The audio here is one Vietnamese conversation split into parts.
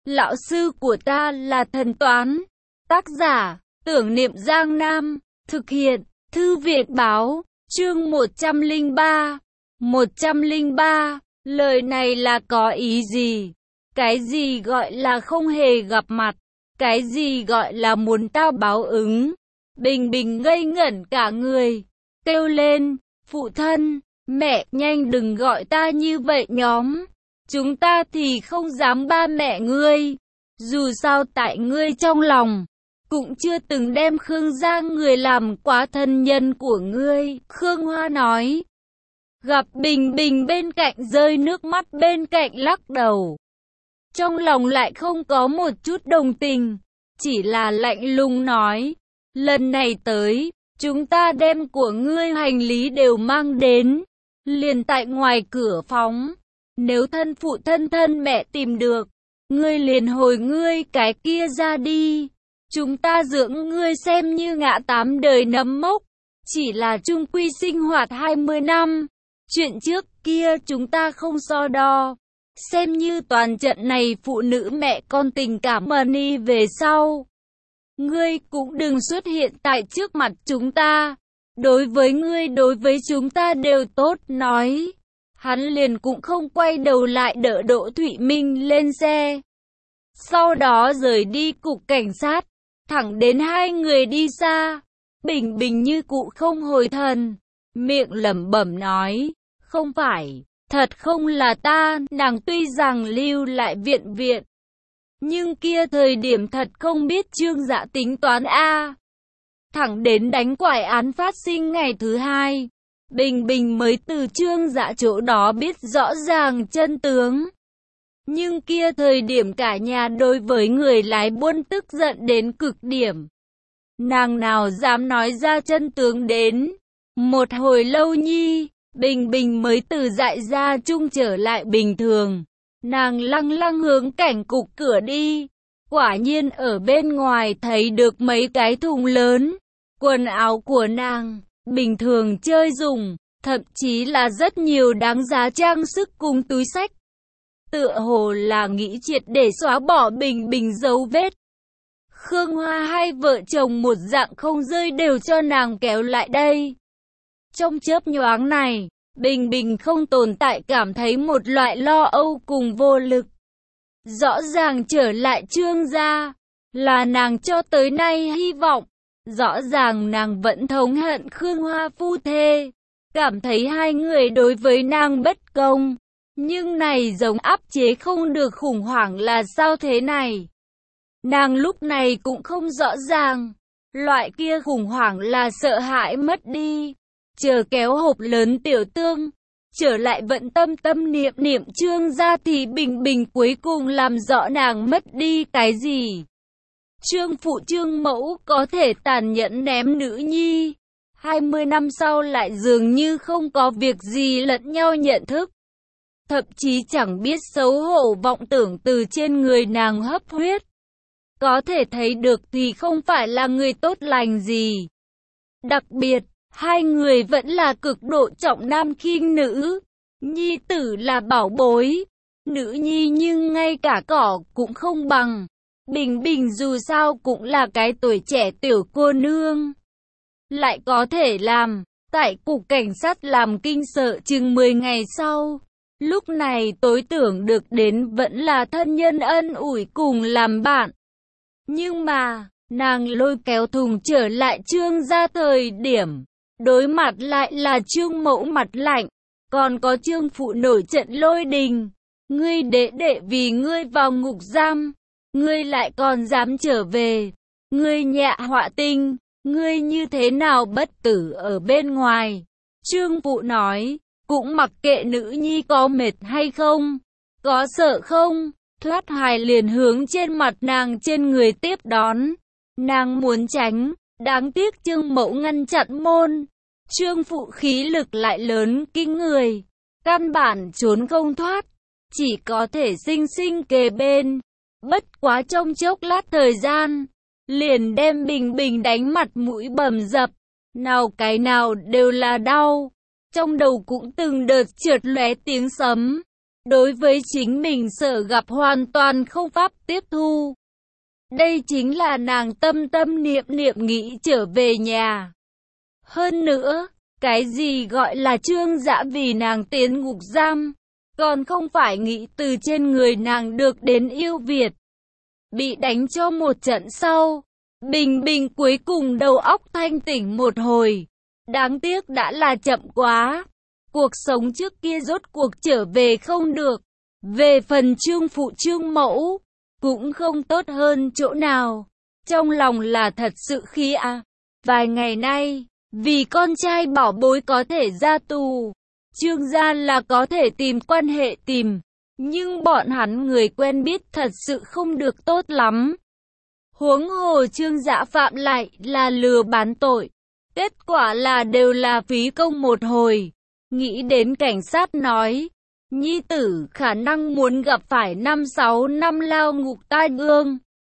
Lão sư của ta là thần toán. Tác giả, Tưởng Niệm Giang Nam. Thực hiện, Thư viện báo. Chương 103. 103. Lời này là có ý gì? Cái gì gọi là không hề gặp mặt? Cái gì gọi là muốn tao báo ứng? Bình Bình ngây ngẩn cả người, kêu lên, phụ thân, mẹ, nhanh đừng gọi ta như vậy nhóm. Chúng ta thì không dám ba mẹ ngươi. Dù sao tại ngươi trong lòng cũng chưa từng đem Khương Giang người làm quá thân nhân của ngươi. Khương Hoa nói. Gặp Bình Bình bên cạnh rơi nước mắt, bên cạnh lắc đầu. Trong lòng lại không có một chút đồng tình, chỉ là lạnh lùng nói. Lần này tới, chúng ta đem của ngươi hành lý đều mang đến, liền tại ngoài cửa phóng. Nếu thân phụ thân mẹ tìm được, ngươi liền hồi ngươi cái kia ra đi. Chúng ta dưỡng ngươi xem như ngã 8 đời nấm mốc, chỉ là chung quy sinh hoạt 20 năm. Chuyện trước kia chúng ta không so đo, xem như toàn trận này phụ nữ mẹ con tình cảm đi về sau. Ngươi cũng đừng xuất hiện tại trước mặt chúng ta. Đối với ngươi, đối với chúng ta đều tốt. Nói, hắn liền cũng không quay đầu lại đỡ Đỗ Thụy Minh lên xe. Sau đó rời đi cục cảnh sát, thẳng đến hai người đi xa. Bình Bình như cụ không hồi thần, miệng lẩm bẩm nói, không phải, thật không là ta. Nàng tuy rằng lưu lại viện viện, nhưng kia thời điểm thật không biết Trương Dạ tính toán a. Thẳng đến đánh quải án phát sinh ngày thứ hai, Bình Bình mới từ Trương Dạ chỗ đó biết rõ ràng chân tướng. Nhưng kia thời điểm cả nhà đối với người lái buôn tức giận đến cực điểm. Nàng nào dám nói ra chân tướng đến. Một hồi lâu nhi, Bình Bình mới từ dại ra chung trở lại bình thường. Nàng lăng lăng hướng cảnh cục cửa đi. Quả nhiên ở bên ngoài thấy được mấy cái thùng lớn. Quần áo của nàng, bình thường chơi dùng, thậm chí là rất nhiều đáng giá trang sức cùng túi xách. Tựa hồ là nghĩ triệt để xóa bỏ Bình Bình dấu vết. Khương Hoa hai vợ chồng một dạng không rơi đều cho nàng kéo lại đây. Trong chớp nhoáng này, Bình Bình không tồn tại, cảm thấy một loại lo âu cùng vô lực. Rõ ràng trở lại Trương gia là nàng cho tới nay hy vọng. Rõ ràng nàng vẫn thống hận Khương Hoa phu thê, cảm thấy hai người đối với nàng bất công. Nhưng này giống áp chế không được khủng hoảng là sao thế này? Nàng lúc này cũng không rõ ràng. Loại kia khủng hoảng là sợ hãi mất đi. Chờ kéo hộp lớn tiểu tương trở lại vận tâm tâm niệm niệm Trương gia thì Bình Bình cuối cùng làm rõ nàng mất đi cái gì. Trương phụ Trương mẫu có thể tàn nhẫn ném nữ nhi, 20 năm sau lại dường như không có việc gì lẫn nhau nhận thức. Thậm chí chẳng biết xấu hổ vọng tưởng từ trên người nàng hấp huyết. Có thể thấy được thì không phải là người tốt lành gì. Đặc biệt, hai người vẫn là cực độ trọng nam khinh nữ. Nhi tử là bảo bối, nữ nhi nhưng ngay cả cỏ cũng không bằng. Bình Bình dù sao cũng là cái tuổi trẻ tiểu cô nương, lại có thể làm tại cục cảnh sát làm kinh sợ chừng 10 ngày sau. Lúc này tối tưởng được đến vẫn là thân nhân ân ủi cùng làm bạn. Nhưng mà, nàng lôi kéo thùng trở lại Trương gia thời điểm, đối mặt lại là Trương mẫu mặt lạnh, còn có Trương phụ nổi trận lôi đình. Ngươi đệ đệ vì ngươi vào ngục giam, ngươi lại còn dám trở về. Ngươi nhạ họa tinh, ngươi như thế nào bất tử ở bên ngoài. Trương phụ nói, cũng mặc kệ nữ nhi có mệt hay không, có sợ không. Thoát hài liền hướng trên mặt nàng trên người tiếp đón. Nàng muốn tránh, đáng tiếc Trương mẫu ngăn chặn môn. Trương phụ khí lực lại lớn kinh người, căn bản trốn không thoát, chỉ có thể xinh xinh kề bên. Bất quá trong chốc lát thời gian, liền đem Bình Bình đánh mặt mũi bầm dập, nào cái nào đều là đau. Trong đầu cũng từng đợt trượt lóe tiếng sấm. đối với chính mình sợ gặp hoàn toàn không pháp tiếp thu. Đây chính là nàng tâm tâm niệm niệm nghĩ trở về nhà. Hơn nữa, cái gì gọi là Trương Dã vì nàng tiến ngục giam, còn không phải nghĩ từ trên người nàng được đến yêu Việt. Bị đánh cho một trận sau, Bình Bình cuối cùng đầu óc thanh tỉnh một hồi. Đáng tiếc đã là chậm quá. Cuộc sống trước kia rốt cuộc trở về không được. Về phần Trương phụ Trương mẫu, cũng không tốt hơn chỗ nào. Trong lòng là thật sự khí à. Vài ngày nay, vì con trai bảo bối có thể ra tù, Trương gia là có thể tìm quan hệ tìm. Nhưng bọn hắn người quen biết thật sự không được tốt lắm. Huống hồ Trương Dã phạm lại là lừa bán tội. Kết quả là đều là phí công một hồi. Nghĩ đến cảnh sát nói, nhi tử khả năng muốn gặp phải 5-6 năm lao ngục tai ương.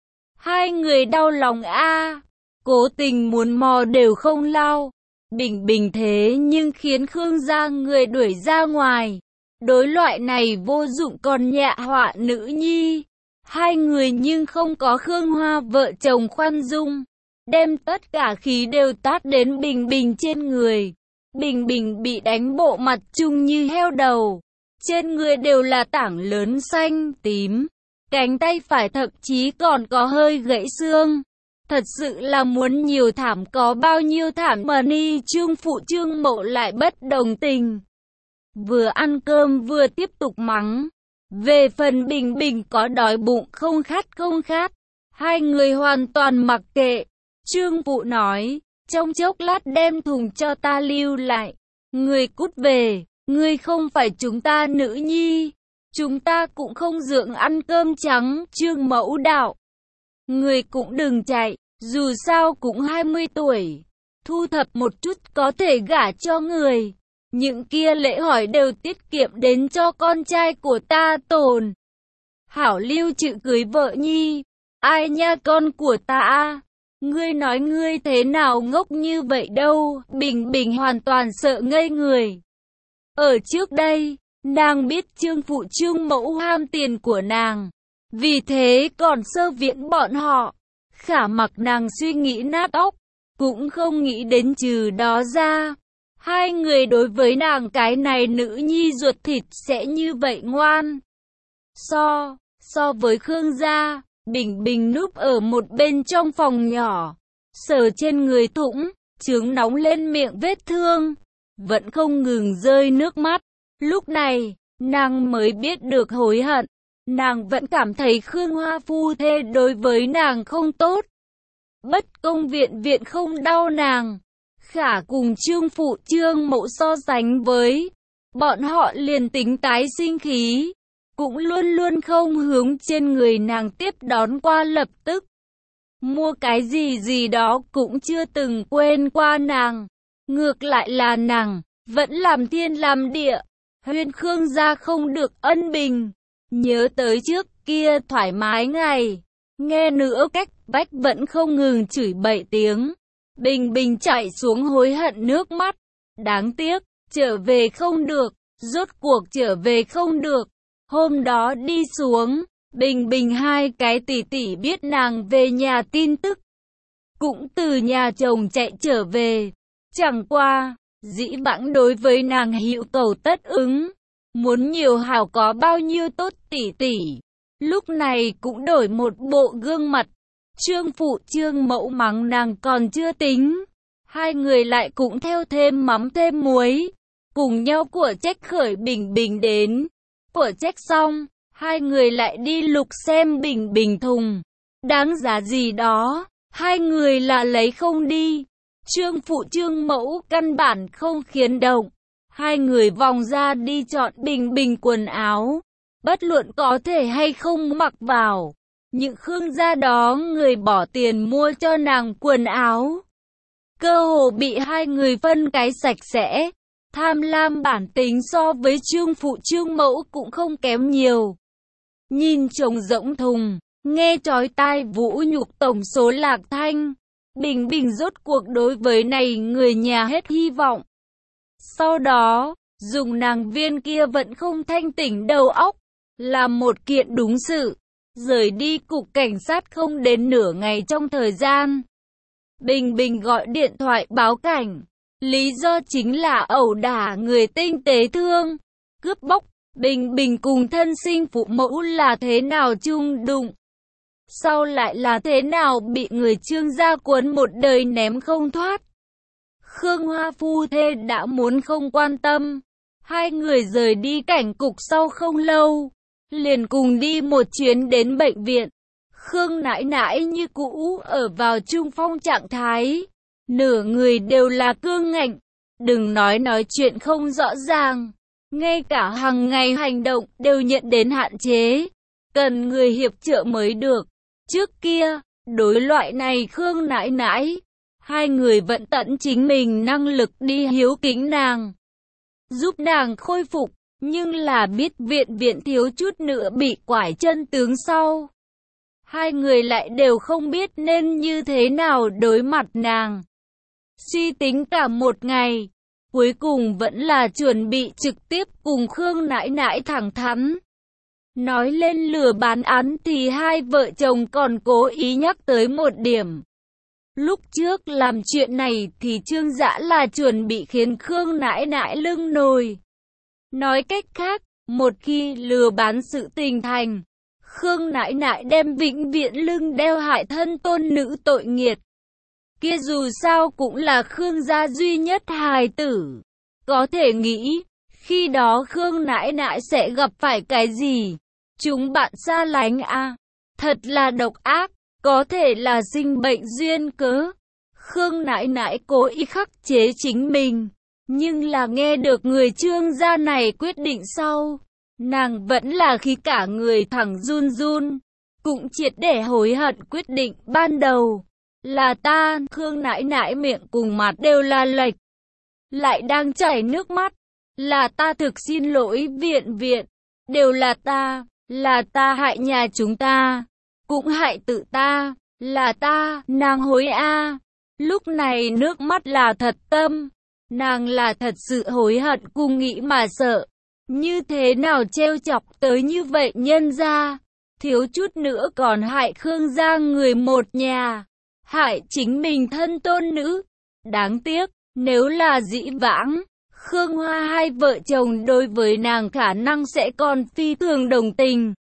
Hai người đau lòng a, cố tình muốn mò đều không lao. Bình Bình thế nhưng khiến Khương gia người đuổi ra ngoài. Đối loại này vô dụng còn nhạ họa nữ nhi. Hai người nhưng không có Khương Hoa vợ chồng khoan dung. Đem tất cả khí đều tát đến Bình Bình trên người. Bình Bình bị đánh bộ mặt chung như heo đầu. Trên người đều là tảng lớn xanh, tím. Cánh tay phải thậm chí còn có hơi gãy xương. Thật sự là muốn nhiều thảm có bao nhiêu thảm mà ni Trương phụ Trương mẫu lại bất đồng tình. Vừa ăn cơm vừa tiếp tục mắng. Về phần Bình Bình có đói bụng không khát, hai người hoàn toàn mặc kệ. Trương phụ nói, trong chốc lát đem thùng cho ta lưu lại. Người cút về, ngươi không phải chúng ta nữ nhi. Chúng ta cũng không dượng ăn cơm trắng. Trương mẫu đạo, người cũng đừng chạy, dù sao cũng 20 tuổi. Thu thập một chút có thể gả cho người. Những kia lễ hỏi đều tiết kiệm đến cho con trai của ta tồn. Hảo lưu chữ cưới vợ nhi. Ai nha con của ta. Ngươi nói ngươi thế nào ngốc như vậy đâu. Bình Bình hoàn toàn sợ ngây người. Ở trước đây, nàng biết Trương phụ Trương mẫu ham tiền của nàng. Vì thế còn sơ viễn bọn họ. Khả mặc nàng suy nghĩ nát óc, cũng không nghĩ đến trừ đó ra. Hai người đối với nàng cái này nữ nhi ruột thịt sẽ như vậy ngoan. So với Khương gia, Bình Bình núp ở một bên trong phòng nhỏ, sờ trên người thủng, chướng nóng lên miệng vết thương, vẫn không ngừng rơi nước mắt. Lúc này, nàng mới biết được hối hận. Nàng vẫn cảm thấy Khương Hoa phu thê đối với nàng không tốt. Bất công viện không đau nàng. Khả cùng Trương phụ Trương mẫu so sánh với, bọn họ liền tính tái sinh khí, cũng luôn luôn không hướng trên người nàng tiếp đón qua lập tức. Mua cái gì đó cũng chưa từng quên qua nàng. Ngược lại là nàng, vẫn làm thiên làm địa. Huyên Khương gia không được ân bình. Nhớ tới trước kia thoải mái ngày. Nghe nữa cách bách vẫn không ngừng chửi bậy tiếng. Bình Bình chạy xuống hối hận nước mắt. Đáng tiếc, trở về không được. Rốt cuộc trở về không được. Hôm đó đi xuống, Bình Bình hai cái tỷ tỷ biết nàng về nhà tin tức. Cũng từ nhà chồng chạy trở về. Chẳng qua, dĩ vãng đối với nàng hữu cầu tất ứng. Muốn nhiều hảo có bao nhiêu tốt tỷ tỷ. Lúc này cũng đổi một bộ gương mặt. Trương phụ Trương mẫu mắng nàng còn chưa tính. Hai người lại cũng theo thêm mắm thêm muối. Cùng nhau của trách khởi Bình Bình đến. Của trách xong, hai người lại đi lục xem Bình Bình thùng. Đáng giá gì đó, hai người là lấy không đi. Trương phụ Trương mẫu căn bản không khiến động. Hai người vòng ra đi chọn Bình Bình quần áo. Bất luận có thể hay không mặc vào. Những Khương gia đó người bỏ tiền mua cho nàng quần áo. Cơ hồ bị hai người phân cái sạch sẽ. Tham lam bản tính so với Trương phụ Trương mẫu cũng không kém nhiều. Nhìn chồng rỗng thùng, nghe chói tai vũ nhục tổng số lạc thanh. Bình Bình rốt cuộc đối với này người nhà hết hy vọng. Sau đó, dùng nàng viên kia vẫn không thanh tỉnh đầu óc, làm một kiện đúng sự, rời đi cục cảnh sát không đến nửa ngày trong thời gian. Bình Bình gọi điện thoại báo cảnh, lý do chính là ẩu đả người tinh tế thương, cướp bóc. Bình Bình cùng thân sinh phụ mẫu là thế nào chung đụng, sau lại là thế nào bị người Trương gia cuốn một đời ném không thoát. Khương Hoa phu thê đã muốn không quan tâm, hai người rời đi cảnh cục sau không lâu, liền cùng đi một chuyến đến bệnh viện. Khương nãi nãi như cũ ở vào trung phong trạng thái, nửa người đều là cương ngạnh, đừng nói chuyện không rõ ràng, ngay cả hàng ngày hành động đều nhận đến hạn chế, cần người hiệp trợ mới được. Trước kia, đối loại này Khương nãi nãi, hai người vẫn tận chính mình năng lực đi hiếu kính nàng, giúp nàng khôi phục, nhưng là biết viện thiếu chút nữa bị quải chân tướng sau. Hai người lại đều không biết nên như thế nào đối mặt nàng. Suy tính cả một ngày, cuối cùng vẫn là chuẩn bị trực tiếp cùng Khương nãi nãi thẳng thắn. Nói lên lừa bán án thì hai vợ chồng còn cố ý nhắc tới một điểm. Lúc trước làm chuyện này thì Trương Dã là chuẩn bị khiến Khương nãi nãi lưng nồi. Nói cách khác, một khi lừa bán sự tình thành, Khương nãi nãi đem vĩnh viễn lưng đeo hại thân tôn nữ tội nghiệt. Kia dù sao cũng là Khương gia duy nhất hài tử. Có thể nghĩ, khi đó Khương nãi nãi sẽ gặp phải cái gì? Chúng bạn xa lánh à? Thật là độc ác, có thể là sinh bệnh duyên cớ. Khương nãi nãi cố ý khắc chế chính mình, nhưng là nghe được người Trương gia này quyết định sau, nàng vẫn là khi cả người thẳng run run, cũng triệt để hối hận quyết định ban đầu. Là ta, Khương nãi nãi miệng cùng mặt đều là lệch, lại đang chảy nước mắt. Là ta thực xin lỗi viện, đều là ta hại nhà chúng ta, cũng hại tự ta, là ta, nàng hối a. Lúc này nước mắt là thật tâm, nàng là thật sự hối hận cùng nghĩ mà sợ. Như thế nào trêu chọc tới như vậy nhân gia, thiếu chút nữa còn hại Khương gia người một nhà, hại chính mình thân tôn nữ. Đáng tiếc, nếu là dĩ vãng, Khương Hoa hai vợ chồng đối với nàng khả năng sẽ còn phi thường đồng tình.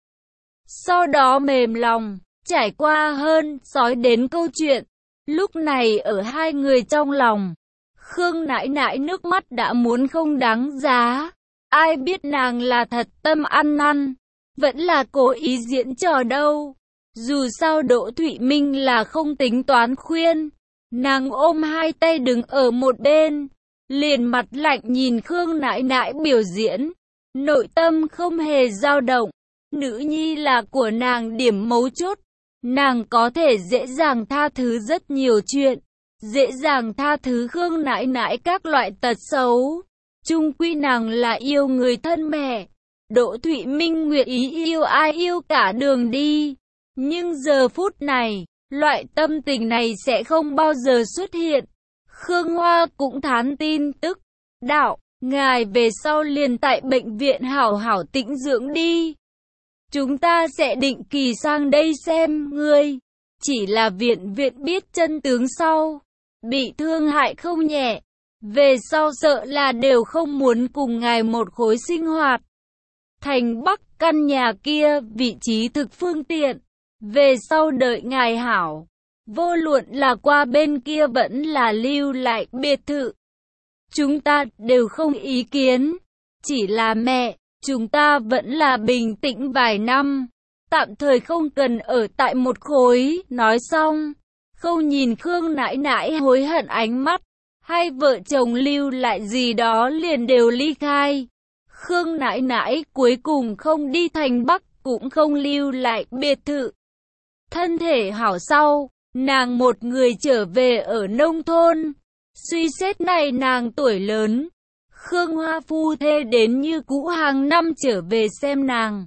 Sau đó mềm lòng, trải qua hơn, sói đến câu chuyện. Lúc này ở hai người trong lòng, Khương nãi nãi nước mắt đã muốn không đáng giá. Ai biết nàng là thật tâm ăn năn, vẫn là cố ý diễn trò đâu. Dù sao Đỗ Thụy Minh là không tính toán khuyên. Nàng ôm hai tay đứng ở một bên, liền mặt lạnh nhìn Khương nãi nãi biểu diễn, nội tâm không hề dao động. Nữ nhi là của nàng điểm mấu chốt, nàng có thể dễ dàng tha thứ rất nhiều chuyện, dễ dàng tha thứ Khương nãi nãi các loại tật xấu. Chung quy nàng là yêu người thân mẹ. Đỗ Thụy Minh nguyện ý yêu ai yêu cả đường đi, nhưng giờ phút này, loại tâm tình này sẽ không bao giờ xuất hiện. Khương Hoa cũng thán tin tức, đạo, ngài về sau liền tại bệnh viện hảo hảo tĩnh dưỡng đi. Chúng ta sẽ định kỳ sang đây xem ngươi. Chỉ là viện biết chân tướng sau, bị thương hại không nhẹ. Về sau sợ là đều không muốn cùng ngài một khối sinh hoạt. Thành Bắc căn nhà kia vị trí thực phương tiện. Về sau đợi ngài hảo, vô luận là qua bên kia vẫn là lưu lại biệt thự, chúng ta đều không ý kiến. Chỉ là mẹ, chúng ta vẫn là bình tĩnh vài năm, tạm thời không cần ở tại một khối. Nói xong, không nhìn Khương nãi nãi hối hận ánh mắt, hai vợ chồng lưu lại gì đó liền đều ly khai. Khương nãi nãi cuối cùng không đi thành Bắc, cũng không lưu lại biệt thự. Thân thể hảo sau, nàng một người trở về ở nông thôn. Suy xét này nàng tuổi lớn, Khương Hoa phu thê đến như cũ hàng năm trở về xem nàng.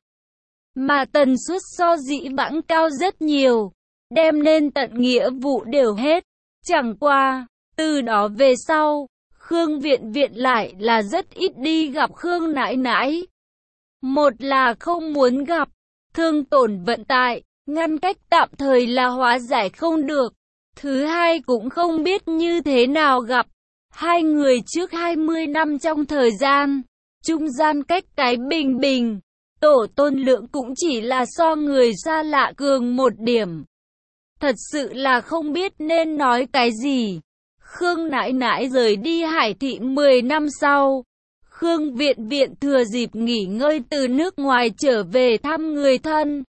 Mà tần suất so dĩ vãng cao rất nhiều, đem nên tận nghĩa vụ đều hết. Chẳng qua, từ đó về sau, Khương Viện Viện lại là rất ít đi gặp Khương nãi nãi. Một là không muốn gặp, thương tổn vận tải, ngăn cách tạm thời là hóa giải không được. Thứ hai cũng không biết như thế nào gặp. Hai người trước 20 năm trong thời gian, trung gian cách cái bình bình. Tổ tôn lượng cũng chỉ là so người xa lạ cường một điểm. Thật sự là không biết nên nói cái gì. Khương nãi nãi rời đi Hải Thị 10 năm sau. Khương Viện Viện thừa dịp nghỉ ngơi từ nước ngoài trở về thăm người thân.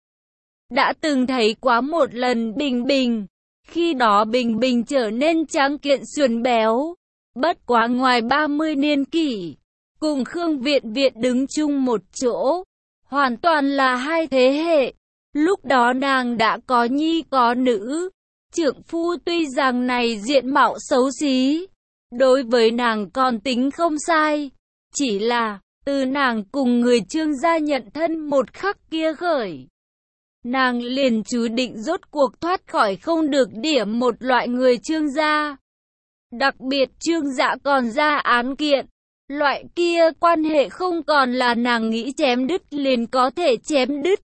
Đã từng thấy quá một lần Bình Bình. Khi đó Bình Bình trở nên tráng kiện sườn béo. Bất quá ngoài 30 niên kỷ. Cùng Khương Viện Viện đứng chung một chỗ. Hoàn toàn là hai thế hệ. Lúc đó nàng đã có nhi có nữ. Trượng phu tuy rằng này diện mạo xấu xí, đối với nàng còn tính không sai. Chỉ là, từ nàng cùng người Trương gia nhận thân một khắc kia khởi, nàng liền chú định rốt cuộc thoát khỏi không được điểm một loại người Trương gia. Đặc biệt Trương Dạ còn ra án kiện. Loại kia quan hệ không còn là nàng nghĩ chém đứt liền có thể chém đứt.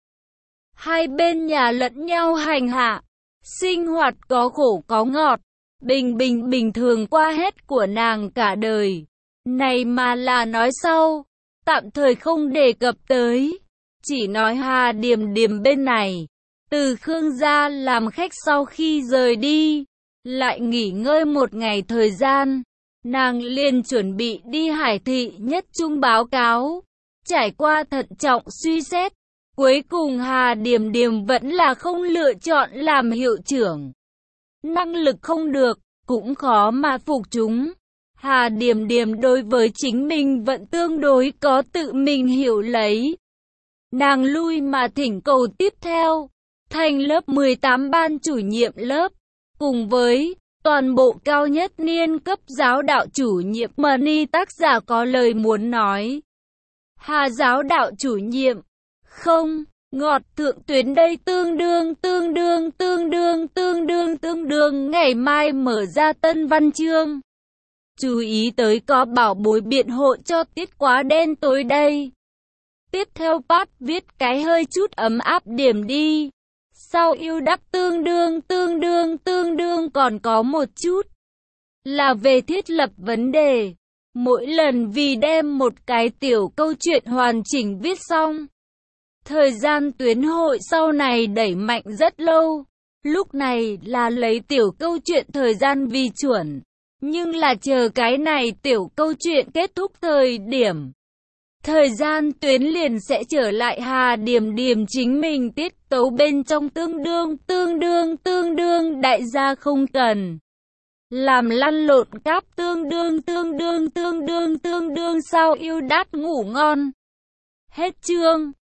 Hai bên nhà lẫn nhau hành hạ. Sinh hoạt có khổ có ngọt. Bình bình bình thường qua hết của nàng cả đời. Này mà là nói sau. Tạm thời không đề cập tới. Chỉ nói Hà Điềm Điềm bên này. Từ Khương gia làm khách sau khi rời đi. Lại nghỉ ngơi một ngày thời gian. Nàng liền chuẩn bị đi Hải Thị Nhất Trung báo cáo. Trải qua thận trọng suy xét. Cuối cùng Hà Điềm Điềm vẫn là không lựa chọn làm hiệu trưởng. Năng lực không được, cũng khó mà phục chúng. Hà Điềm Điềm đối với chính mình vẫn tương đối có tự mình hiểu lấy. Nàng lui mà thỉnh cầu tiếp theo. Thành lớp 18 ban chủ nhiệm lớp. Cùng với toàn bộ cao nhất niên cấp giáo đạo chủ nhiệm Money tác giả có lời muốn nói. Hà giáo đạo chủ nhiệm. Không, ngọt thượng tuyến đây tương đương ngày mai mở ra tân văn chương. Chú ý tới có bảo bối biện hộ cho tiết quá đen tối đây. Tiếp theo part viết cái hơi chút ấm áp điểm đi. Sau yêu đắp tương đương còn có một chút. Là về thiết lập vấn đề. Mỗi lần vì đem một cái tiểu câu chuyện hoàn chỉnh viết xong. Thời gian tuyến hội sau này đẩy mạnh rất lâu. Lúc này là lấy tiểu câu chuyện thời gian vì chuẩn. Nhưng là chờ cái này tiểu câu chuyện kết thúc thời điểm. Thời gian tuyến liền sẽ trở lại Hà Điềm Điềm chính mình tiết tấu bên trong tương đương đại gia không cần. Làm lăn lộn cáp tương đương sao yêu đát ngủ ngon. Hết chương.